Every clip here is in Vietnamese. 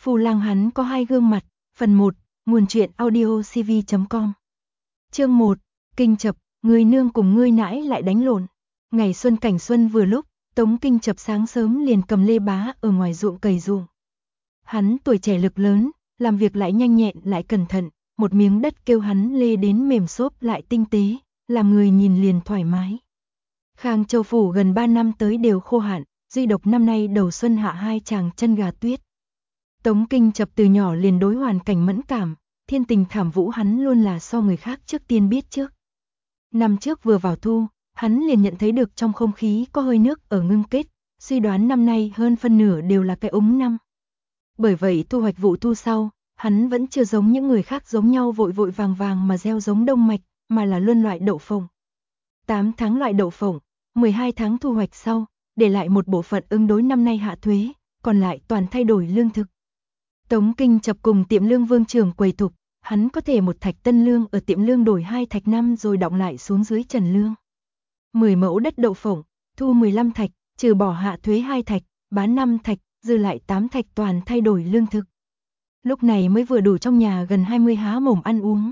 Phù Lăng hắn có hai gương mặt. Phần 1, nguồn truyện audiocv.com. Chương 1, Kinh Chập, người nương cùng ngươi nãi lại đánh lộn. Ngày xuân cảnh xuân vừa lúc, Tống Kinh Chập sáng sớm liền cầm lê bá ở ngoài ruộng cày ruộng. Hắn tuổi trẻ lực lớn, làm việc lại nhanh nhẹn lại cẩn thận, một miếng đất kêu hắn lê đến mềm xốp lại tinh tế, làm người nhìn liền thoải mái. Khang Châu phủ gần 3 năm tới đều khô hạn, duy độc năm nay đầu xuân hạ hai chàng chân gà tuyết. Tống Kinh Chập từ nhỏ liền đối hoàn cảnh mẫn cảm, thiên tình thảm vũ hắn luôn là so người khác trước tiên biết trước. Năm trước vừa vào thu, hắn liền nhận thấy được trong không khí có hơi nước ở ngưng kết, suy đoán năm nay hơn phân nửa đều là cái úng năm. Bởi vậy thu hoạch vụ thu sau, hắn vẫn chưa giống những người khác giống nhau vội vội vàng vàng mà gieo giống đông mạch, mà là luân loại đậu phộng. 8 tháng loại đậu phộng, 12 tháng thu hoạch sau, để lại một bộ phận ứng đối năm nay hạ thuế, còn lại toàn thay đổi lương thực. Tống Kinh Chập cùng tiệm lương Vương trưởng quầy thục, hắn có thể một thạch tân lương ở tiệm lương đổi 2 thạch năm rồi đọng lại xuống dưới trần lương. 10 mẫu đất đậu phộng, thu 15 thạch, trừ bỏ hạ thuế 2 thạch, bán 5 thạch, dư lại 8 thạch toàn thay đổi lương thực. Lúc này mới vừa đủ trong nhà gần 20 há mồm ăn uống.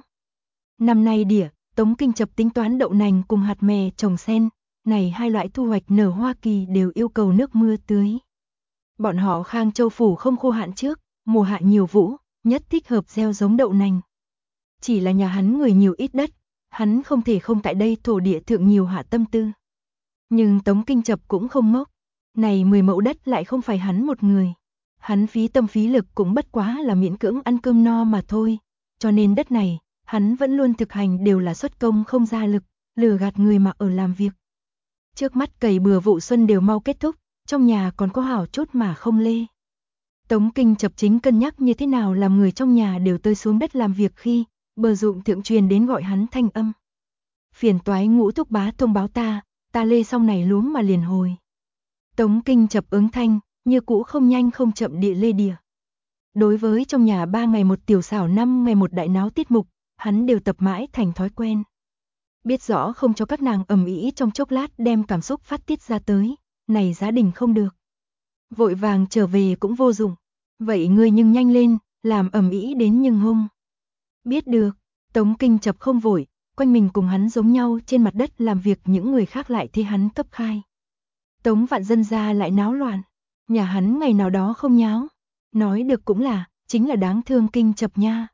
Năm nay đỉa, Tống Kinh Chập tính toán đậu nành cùng hạt mè trồng sen, này hai loại thu hoạch nở Hoa Kỳ đều yêu cầu nước mưa tưới. Bọn họ Khang Châu phủ không khô hạn trước, mùa hạ nhiều vũ, nhất thích hợp gieo giống đậu nành. Chỉ là nhà hắn người nhiều ít đất, hắn không thể không tại đây thổ địa thượng nhiều hạ tâm tư. Nhưng Tống Kinh Chập cũng không ngốc, này 10 mẫu đất lại không phải hắn một người. Hắn phí tâm phí lực cũng bất quá là miễn cưỡng ăn cơm no mà thôi, cho nên đất này, hắn vẫn luôn thực hành đều là xuất công không ra lực, lừa gạt người mà ở làm việc. Trước mắt cày bừa vụ xuân đều mau kết thúc, trong nhà còn có hảo chút mà không lê. Tống Kinh Chập chính cân nhắc như thế nào làm người trong nhà đều tơi xuống đất làm việc khi, bờ ruộng thượng truyền đến gọi hắn thanh âm. Phiền toái Ngũ thúc bá thông báo ta lê xong này luống mà liền hồi. Tống Kinh Chập ứng thanh, như cũ không nhanh không chậm địa lê đìa. Đối với trong nhà 3 ngày một tiểu xảo 5 ngày một đại náo tiết mục, hắn đều tập mãi thành thói quen. Biết rõ không cho các nàng ầm ĩ trong chốc lát đem cảm xúc phát tiết ra tới, này gia đình không được. Vội vàng trở về cũng vô dụng, vậy ngươi nhưng nhanh lên, làm ầm ĩ đến nhưng hung. Biết được, Tống Kinh Chập không vội, quanh mình cùng hắn giống nhau trên mặt đất làm việc những người khác lại thi hắn cấp khai. Tống Vạn Dân gia lại náo loạn, nhà hắn ngày nào đó không nháo, nói được cũng là, chính là đáng thương Kinh Chập nha.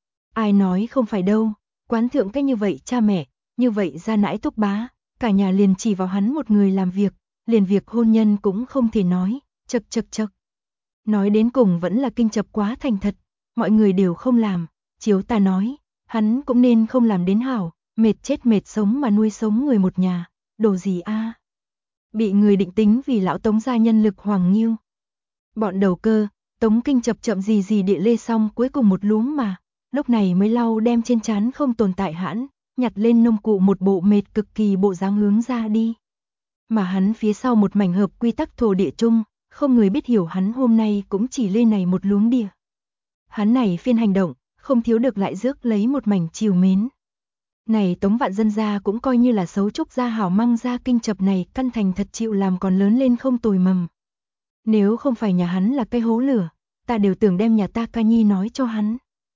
Ai nói không phải đâu, quán thượng cách như vậy cha mẹ, như vậy gia nãi thúc bá, cả nhà liền chỉ vào hắn một người làm việc, liền việc hôn nhân cũng không thể nói, chật. Nói đến cùng vẫn là Kinh Chập quá thành thật, mọi người đều không làm, chiếu ta nói, hắn cũng nên không làm đến hảo, mệt chết mệt sống mà nuôi sống người một nhà, đồ gì a? Bị người định tính vì lão Tống gia nhân lực hoàng nghiêu. Bọn đầu cơ, Tống Kinh Chập chậm gì địa lê xong cuối cùng một luống mà, lúc này mới lau đem trên trán không tồn tại hãn, nhặt lên nông cụ một bộ mệt cực kỳ bộ dáng hướng ra đi. Mà hắn phía sau một mảnh hợp quy tắc thổ địa chung, không người biết hiểu hắn hôm nay cũng chỉ lê này một luống đìa. Hắn này phiên hành động, không thiếu được lại rước lấy một mảnh chiều mến. Này Tống Vạn Dân gia cũng coi như là xấu trúc gia hảo măng gia Kinh Chập này căn thành thật chịu làm còn lớn lên không tồi mầm. Nếu không phải nhà hắn là cây hố lửa, ta đều tưởng đem nhà ta ca nhi nói cho hắn.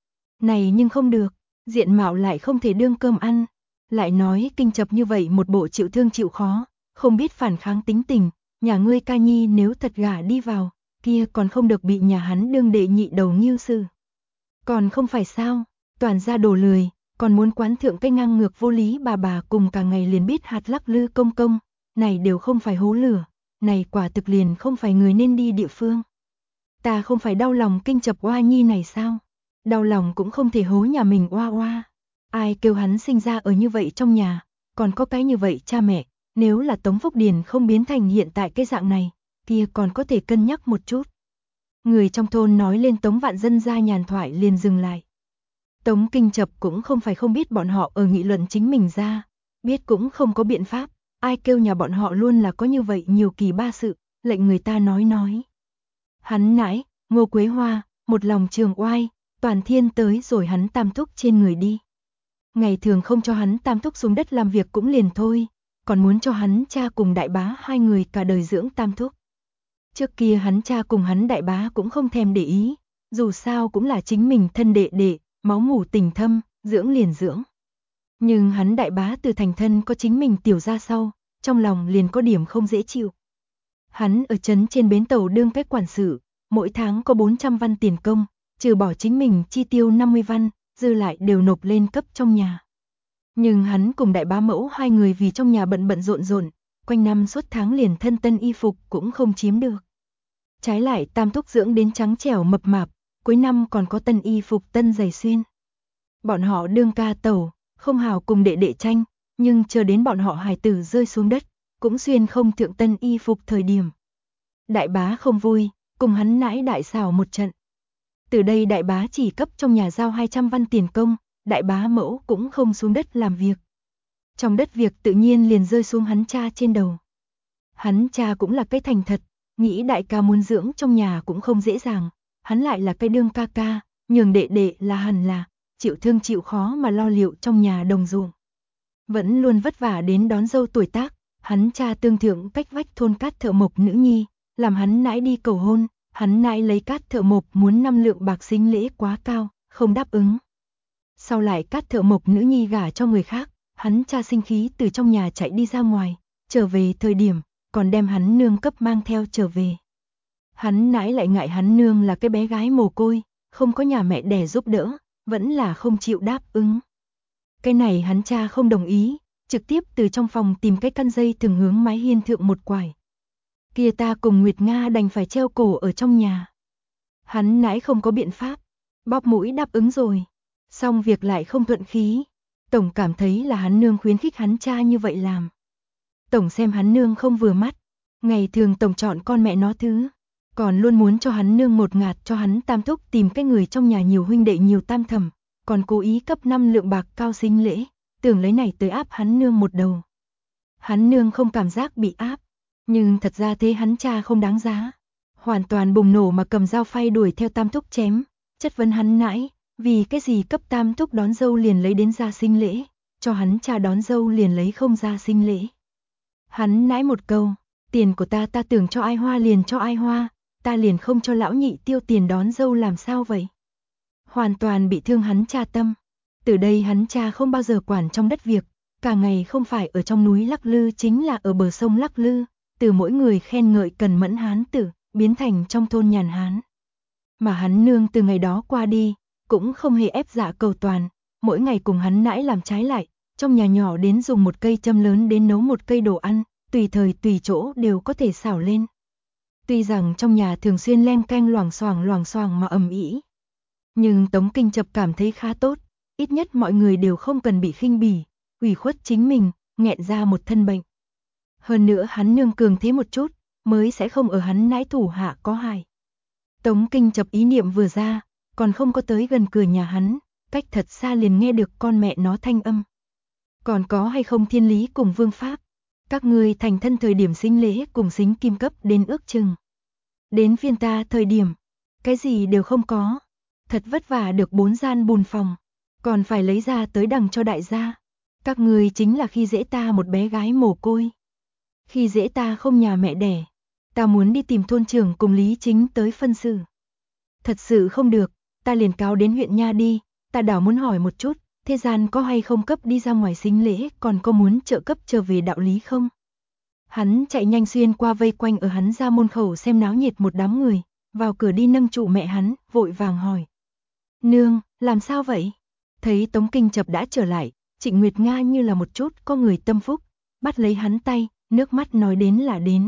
Này nhưng không được, diện mạo lại không thể đương cơm ăn, lại nói Kinh Chập như vậy một bộ chịu thương chịu khó, không biết phản kháng tính tình, nhà ngươi ca nhi nếu thật gả đi vào, kia còn không được bị nhà hắn đương đệ nhị đầu nghiêu sư. Còn không phải sao, toàn ra đồ lười, còn muốn quán thượng cái ngang ngược vô lý bà cùng cả ngày liền biết hạt lắc lư công, này đều không phải hố lửa, này quả thực liền không phải người nên đi địa phương. Ta không phải đau lòng Kinh Chập oa nhi này sao? Đau lòng cũng không thể hố nhà mình oa. Ai kêu hắn sinh ra ở như vậy trong nhà, còn có cái như vậy cha mẹ, nếu là Tống Phúc Điền không biến thành hiện tại cái dạng này, kia còn có thể cân nhắc một chút. Người trong thôn nói lên Tống Vạn Dân gia nhàn thoại liền dừng lại. Tống Kinh Chập cũng không phải không biết bọn họ ở nghị luận chính mình ra, biết cũng không có biện pháp, ai kêu nhà bọn họ luôn là có như vậy nhiều kỳ ba sự, lệnh người ta nói. Hắn nãi, Ngô Quế Hoa, một lòng trường oai, toàn thiên tới rồi hắn tam thúc trên người đi. Ngày thường không cho hắn tam thúc xuống đất làm việc cũng liền thôi, còn muốn cho hắn cha cùng đại bá hai người cả đời dưỡng tam thúc. Trước kia hắn cha cùng hắn đại bá cũng không thèm để ý, dù sao cũng là chính mình thân đệ đệ, máu mủ tình thâm, dưỡng liền dưỡng. Nhưng hắn đại bá từ thành thân có chính mình tiểu gia sau, trong lòng liền có điểm không dễ chịu. Hắn ở trấn trên bến tàu đương cái quản sự, mỗi tháng có 400 văn tiền công, trừ bỏ chính mình chi tiêu 50 văn, dư lại đều nộp lên cấp trong nhà. Nhưng hắn cùng đại bá mẫu hai người vì trong nhà bận rộn, quanh năm suốt tháng liền thân tân y phục cũng không chiếm được. Trái lại tam thúc dưỡng đến trắng trẻo mập mạp, cuối năm còn có tân y phục tân giày xuyên. Bọn họ đương ca tẩu, không hào cùng đệ đệ tranh, nhưng chờ đến bọn họ hài tử rơi xuống đất, cũng xuyên không thượng tân y phục thời điểm. Đại bá không vui, cùng hắn nãi đại xảo một trận. Từ đây đại bá chỉ cấp trong nhà giao 200 văn tiền công, đại bá mẫu cũng không xuống đất làm việc. Trong đất việc tự nhiên liền rơi xuống hắn cha trên đầu. Hắn cha cũng là cái thành thật, nghĩ đại ca muốn dưỡng trong nhà cũng không dễ dàng, hắn lại là cái đương ca ca, nhường đệ đệ là hẳn là, chịu thương chịu khó mà lo liệu trong nhà đồng ruộng. Vẫn luôn vất vả đến đón dâu tuổi tác, hắn cha tương thượng cách vách thôn cát thợ mộc nữ nhi, làm hắn nãi đi cầu hôn, hắn nãi lấy cát thợ mộc muốn 5 lượng bạc sính lễ quá cao, không đáp ứng. Sau lại cát thợ mộc nữ nhi gả cho người khác, hắn cha sinh khí từ trong nhà chạy đi ra ngoài, trở về thời điểm, còn đem hắn nương cấp mang theo trở về. Hắn nãi lại ngại hắn nương là cái bé gái mồ côi, không có nhà mẹ đẻ giúp đỡ, vẫn là không chịu đáp ứng. Cái này hắn cha không đồng ý, trực tiếp từ trong phòng tìm cái căn dây thường hướng mái hiên thượng một quải. Kia ta cùng Nguyệt Nga đành phải treo cổ ở trong nhà. Hắn nãi không có biện pháp, bóp mũi đáp ứng rồi, xong việc lại không thuận khí. Tổng cảm thấy là hắn nương khuyến khích hắn cha như vậy làm. Tổng xem hắn nương không vừa mắt, ngày thường tổng chọn con mẹ nó thứ, còn luôn muốn cho hắn nương một ngạt cho hắn tam thúc tìm cái người trong nhà nhiều huynh đệ nhiều tam thẩm, còn cố ý cấp 5 lượng bạc cao sính lễ, tưởng lấy này tới áp hắn nương một đầu. Hắn nương không cảm giác bị áp, nhưng thật ra thế hắn cha không đáng giá. Hoàn toàn bùng nổ mà cầm dao phay đuổi theo tam thúc chém, chất vấn hắn nãi, vì cái gì cấp tam thúc đón dâu liền lấy đến ra sinh lễ, cho hắn cha đón dâu liền lấy không ra sinh lễ. Hắn nãi một câu, tiền của ta tưởng cho ai hoa liền cho ai hoa, ta liền không cho lão nhị tiêu tiền đón dâu làm sao vậy? Hoàn toàn bị thương hắn cha tâm. Từ đây hắn cha không bao giờ quản trong đất việc, cả ngày không phải ở trong núi lắc lư chính là ở bờ sông lắc lư, từ mỗi người khen ngợi cần mẫn hán tử, biến thành trong thôn nhàn hán. Mà hắn nương từ ngày đó qua đi, cũng không hề ép dạ cầu toàn, mỗi ngày cùng hắn nãi làm trái lại, trong nhà nhỏ đến dùng một cây châm lớn đến nấu một cây đồ ăn, tùy thời tùy chỗ đều có thể xảo lên. Tuy rằng trong nhà thường xuyên len canh loảng xoảng mà ầm ĩ, nhưng Tống Kinh Chập cảm thấy khá tốt, ít nhất mọi người đều không cần bị khinh bỉ, ủy khuất chính mình, nghẹn ra một thân bệnh. Hơn nữa hắn nương cường thế một chút, mới sẽ không ở hắn nãi thủ hạ có hại. Tống Kinh Chập ý niệm vừa ra, còn không có tới gần cửa nhà hắn, cách thật xa liền nghe được con mẹ nó thanh âm. Còn có hay không thiên lý cùng vương pháp? Các ngươi thành thân thời điểm sinh lễ cùng xính kim cấp đến ước chừng. Đến phiên ta thời điểm, cái gì đều không có. Thật vất vả được 4 gian bùn phòng, còn phải lấy ra tới đằng cho đại gia. Các ngươi chính là khi dễ ta một bé gái mồ côi. Khi dễ ta không nhà mẹ đẻ. Ta muốn đi tìm thôn trưởng cùng Lý Chính tới phân xử. Thật sự không được, ta liền cáo đến huyện nha đi, ta đảo muốn hỏi một chút, thế gian có hay không cấp đi ra ngoài xính lễ, còn có muốn trợ cấp trở về đạo lý không? Hắn chạy nhanh xuyên qua vây quanh ở hắn ra môn khẩu xem náo nhiệt một đám người, vào cửa đi nâng trụ mẹ hắn, vội vàng hỏi. Nương, làm sao vậy? Thấy Tống Kinh Chập đã trở lại, Trịnh Nguyệt Nga như là một chút có người tâm phúc, bắt lấy hắn tay, nước mắt nói đến là đến.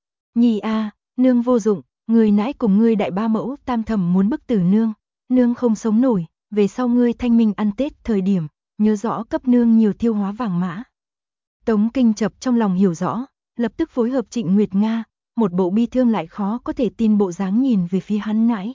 Nhi a, nương vô dụng, người nãi cùng ngươi đại ba mẫu tam thẩm muốn bức tử nương, nương không sống nổi, về sau ngươi thanh minh ăn Tết thời điểm, nhớ rõ cấp nương nhiều thiêu hóa vàng mã. Tống Kinh Chập trong lòng hiểu rõ, lập tức phối hợp Trịnh Nguyệt Nga, một bộ bi thương lại khó có thể tin bộ dáng nhìn về phía hắn nãi.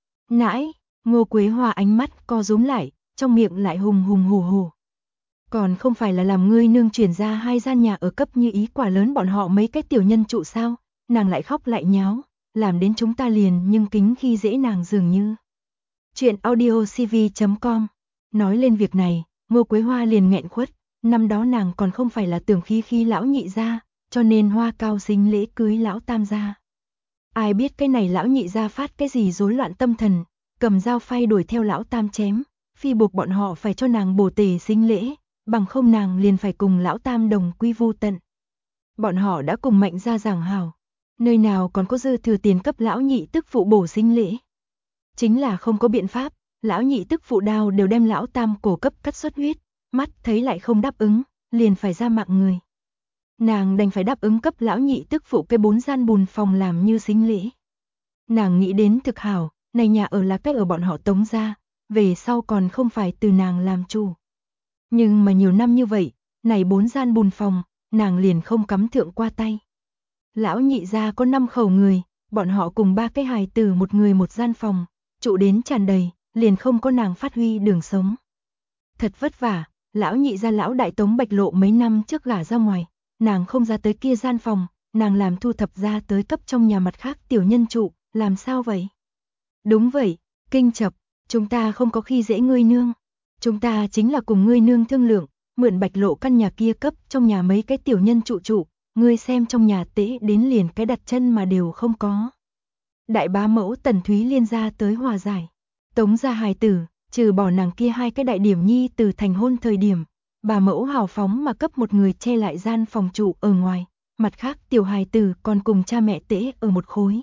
Nãi, Ngô Quế Hoa ánh mắt co rúm lại, trong miệng lại hùng hùng hù hù. Còn không phải là làm ngươi nương chuyển ra 2 gian nhà ở cấp như ý quả lớn bọn họ mấy cái tiểu nhân trụ sao, nàng lại khóc lại nháo, làm đến chúng ta liền nhưng kính khi dễ nàng dường như. Chuyện audiocv.com. Nói lên việc này, Ngô Quế Hoa liền nghẹn khuất, năm đó nàng còn không phải là tưởng khi lão nhị gia, cho nên hoa cao xính lễ cưới lão tam gia. Ai biết cái này lão nhị gia phát cái gì rối loạn tâm thần, cầm dao phay đuổi theo lão tam chém, phi buộc bọn họ phải cho nàng bổ tề sinh lễ, bằng không nàng liền phải cùng lão tam đồng quy vu tận. Bọn họ đã cùng Mạnh gia giảng hảo, nơi nào còn có dư thừa tiền cấp lão nhị tức phụ bổ sinh lễ. Chính là không có biện pháp, lão nhị tức phụ đao đều đem lão tam cổ cấp cắt xuất huyết, mắt thấy lại không đáp ứng, liền phải ra mạng người. Nàng đành phải đáp ứng cấp lão nhị tức phụ cái 4 gian bùn phòng làm như sinh lễ. Nàng nghĩ đến thực hảo, này nhà ở là cách ở bọn họ Tống gia, về sau còn không phải từ nàng làm chủ. Nhưng mà nhiều năm như vậy, này 4 gian bùn phòng, nàng liền không cắm thượng qua tay. Lão nhị gia có 5 khẩu người, bọn họ cùng 3 cái hài tử một người một gian phòng, trụ đến tràn đầy, liền không có nàng phát huy đường sống. Thật vất vả, lão nhị gia lão đại Tống Bạch Lộ mấy năm trước gả ra ngoài, nàng không ra tới kia gian phòng, nàng làm thu thập ra tới cấp trong nhà mặt khác tiểu nhân trụ, làm sao vậy? Đúng vậy, Kinh Chập, chúng ta không có khi dễ ngươi nương, chúng ta chính là cùng ngươi nương thương lượng, mượn Bạch Lộ căn nhà kia cấp trong nhà mấy cái tiểu nhân trụ, ngươi xem trong nhà tễ đến liền cái đặt chân mà đều không có. Đại bá mẫu Tần Thúy Liên ra tới hòa giải, Tống gia hài tử, trừ bỏ nàng kia 2 cái đại điểm nhi từ thành hôn thời điểm, bà mẫu hào phóng mà cấp một người che lại gian phòng trụ ở ngoài, mặt khác tiểu hài tử còn cùng cha mẹ tễ ở một khối.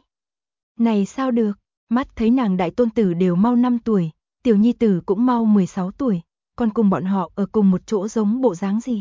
Này sao được, mắt thấy nàng đại tôn tử đều mau 5 tuổi, tiểu nhi tử cũng mau 16 tuổi, còn cùng bọn họ ở cùng một chỗ giống bộ dáng gì.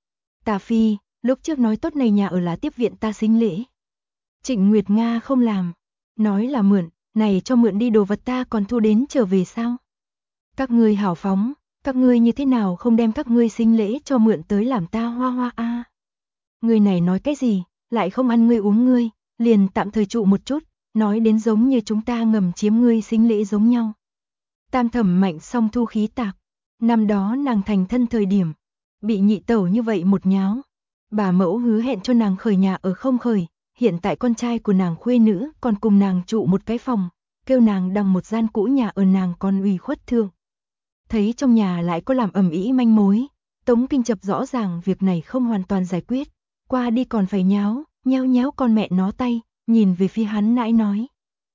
Tà Phi, lúc trước nói tốt này nhà ở là tiếp viện ta sinh lễ. Trịnh Nguyệt Nga không làm, nói là mượn, này cho mượn đi đồ vật ta còn thu đến trở về sao? Các ngươi hào phóng, các ngươi như thế nào không đem các ngươi sinh lễ cho mượn tới làm ta hoa hoa a? Người này nói cái gì, lại không ăn ngươi uống ngươi, liền tạm thời trụ một chút, nói đến giống như chúng ta ngầm chiếm ngươi sinh lễ giống nhau. Tam Thẩm Mạnh song thu khí tạc, năm đó nàng thành thân thời điểm, bị nhị tẩu như vậy một nháo, bà mẫu hứa hẹn cho nàng khởi nhà ở không khởi, hiện tại con trai của nàng khuê nữ còn cùng nàng trụ một cái phòng, kêu nàng đằng một gian cũ nhà ở nàng còn ủy khuất thương. Thấy trong nhà lại có làm ầm ĩ manh mối, Tống Kinh Chập rõ ràng việc này không hoàn toàn giải quyết, qua đi còn phải nhéo nhéo con mẹ nó tay, nhìn về phía hắn nãi nói.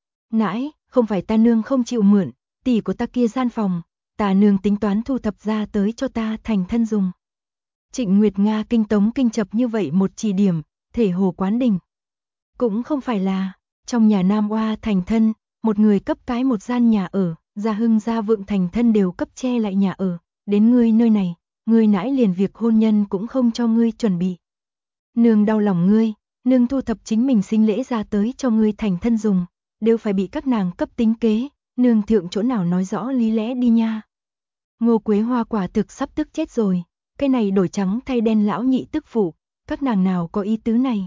Nãi, không phải ta nương không chịu mượn, tỷ của ta kia gian phòng, ta nương tính toán thu thập ra tới cho ta thành thân dùng. Trịnh Nguyệt Nga kinh Tống Kinh Chập như vậy một chỉ điểm, thể hồ quán đỉnh. Cũng không phải là, trong nhà Nam Oa thành thân, một người cấp cái một gian nhà ở, Gia Hưng Gia Vượng thành thân đều cấp che lại nhà ở, đến ngươi nơi này, ngươi nãi liền việc hôn nhân cũng không cho ngươi chuẩn bị. Nương đau lòng ngươi, nương thu thập chính mình sinh lễ ra tới cho ngươi thành thân dùng, đều phải bị các nàng cấp tính kế, nương thượng chỗ nào nói rõ lý lẽ đi nha. Ngô Quế Hoa quả thực sắp tức chết rồi, cái này đổi trắng thay đen lão nhị tức phụ, các nàng nào có ý tứ này.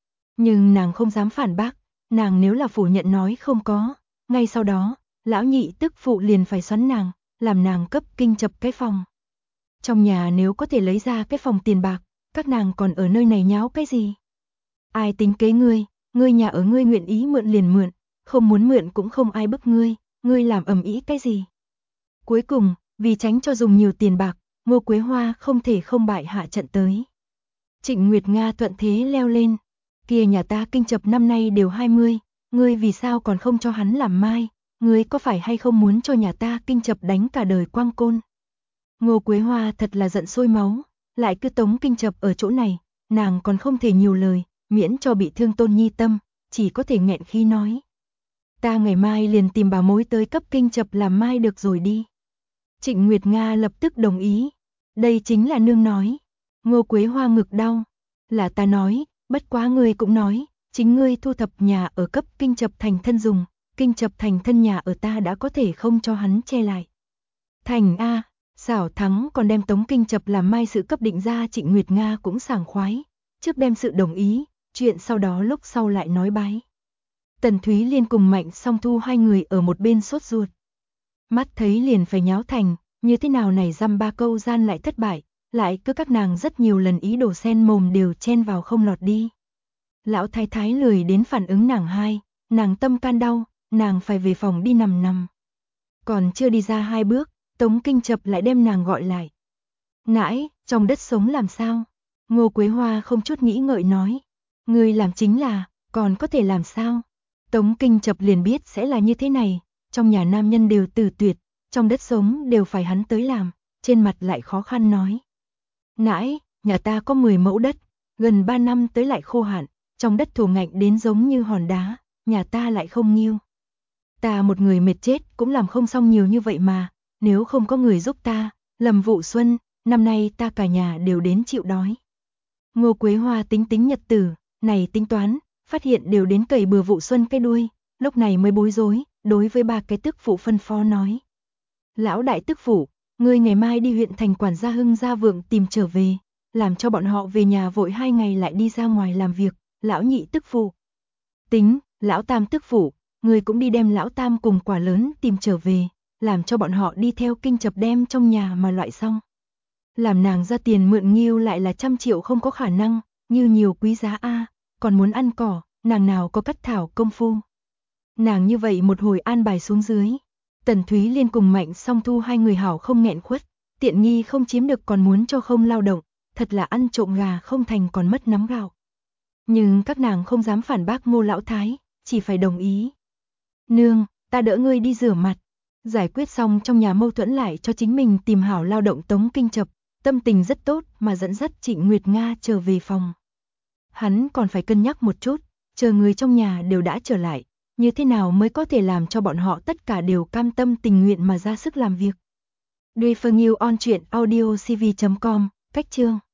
Nhưng nàng không dám phản bác, nàng nếu là phủ nhận nói không có, ngay sau đó, lão nhị tức phụ liền phải xoắn nàng, làm nàng cấp Kinh Chập cái phòng. Trong nhà nếu có thể lấy ra cái phòng tiền bạc, các nàng còn ở nơi này nháo cái gì? Ai tính kế ngươi nhà ở ngươi nguyện ý mượn liền mượn, không muốn mượn cũng không ai bức ngươi làm ầm ĩ cái gì? Cuối cùng, vì tránh cho dùng nhiều tiền bạc, Ngô Quế Hoa không thể không bại hạ trận tới. Trịnh Nguyệt Nga thuận thế leo lên, kia nhà ta Kinh Chập năm nay đều 20, ngươi vì sao còn không cho hắn làm mai, ngươi có phải hay không muốn cho nhà ta Kinh Chập đánh cả đời quang côn? Ngô Quế Hoa thật là giận sôi máu, lại cứ Tống Kinh Chập ở chỗ này, nàng còn không thể nhiều lời, miễn cho bị thương Tôn Nhi tâm, chỉ có thể nghẹn khí nói. Ta ngày mai liền tìm bà mối tới cấp Kinh Chập làm mai được rồi đi. Trịnh Nguyệt Nga lập tức đồng ý, đây chính là nương nói. Ngô Quế Hoa ngực đau, là ta nói, bất quá ngươi cũng nói, chính ngươi thu thập nhà ở cấp Kinh Chập thành thân dùng, Kinh Chập thành thân nhà ở ta đã có thể không cho hắn che lại. Thành A, xảo thắng còn đem Tống Kinh Chập làm mai sự cấp định ra. Trịnh Nguyệt Nga cũng sảng khoái, trước đem sự đồng ý, chuyện sau đó lúc sau lại nói bái. Tần Thúy Liên cùng Mạnh Song Thu hai người ở một bên sốt ruột. Mắt thấy liền phải nháo thành, như thế nào này dăm ba câu gian lại thất bại, lại cứ các nàng rất nhiều lần ý đồ xen mồm đều chen vào không lọt đi. Lão thái thái lười đến phản ứng nàng hai, nàng tâm can đau, nàng phải về phòng đi nằm. Còn chưa đi ra 2 bước, Tống Kinh Chập lại đem nàng gọi lại. Nãi, trong đất sống làm sao? Ngô Quế Hoa không chút nghĩ ngợi nói. Ngươi làm chính là, còn có thể làm sao? Tống Kinh Chập liền biết sẽ là như thế này, trong nhà nam nhân đều từ tuyệt, trong đất sống đều phải hắn tới làm, trên mặt lại khó khăn nói. Nãi, nhà ta có 10 mẫu đất, gần 3 năm tới lại khô hạn, trong đất thổ ngạnh đến giống như hòn đá, nhà ta lại không nhiêu. Ta một người mệt chết cũng làm không xong nhiều như vậy mà, nếu không có người giúp ta, lầm vụ xuân, năm nay ta cả nhà đều đến chịu đói. Ngô Quế Hoa tính tính nhật tử, này tính toán, phát hiện đều đến cày bừa vụ xuân cái đuôi, lúc này mới bối rối, đối với ba cái tức phụ phân phó nói. Lão đại tức phụ, ngươi ngày mai đi huyện thành quản gia Hưng gia vượng tìm trở về, làm cho bọn họ về nhà vội 2 ngày lại đi ra ngoài làm việc, lão nhị tức phụ. Tính, lão tam tức phụ, ngươi cũng đi đem lão tam cùng quả lớn tìm trở về, làm cho bọn họ đi theo kinh chập đem trong nhà mà loại xong. Làm nàng ra tiền mượn Nghiêu lại là 100 triệu không có khả năng, như nhiều quý giá a, còn muốn ăn cỏ, nàng nào có cắt thảo công phu. Nàng như vậy một hồi an bài xuống dưới, Tần Thúy Liên cùng Mạnh Song Thu hai người hảo không nghẹn khuất, tiện nghi không chiếm được còn muốn cho không lao động, thật là ăn trộm gà không thành còn mất nắm gạo. Nhưng các nàng không dám phản bác Ngô lão thái, chỉ phải đồng ý. Nương, ta đỡ ngươi đi rửa mặt. Giải quyết xong trong nhà mâu thuẫn lại cho chính mình tìm hảo lao động Tống Kinh Chập, tâm tình rất tốt mà dẫn dắt Trịnh Nguyệt Nga trở về phòng. Hắn còn phải cân nhắc một chút, chờ người trong nhà đều đã trở lại, như thế nào mới có thể làm cho bọn họ tất cả đều cam tâm tình nguyện mà ra sức làm việc. Duy Phương Yêu on truyện audio cv.com, cách chương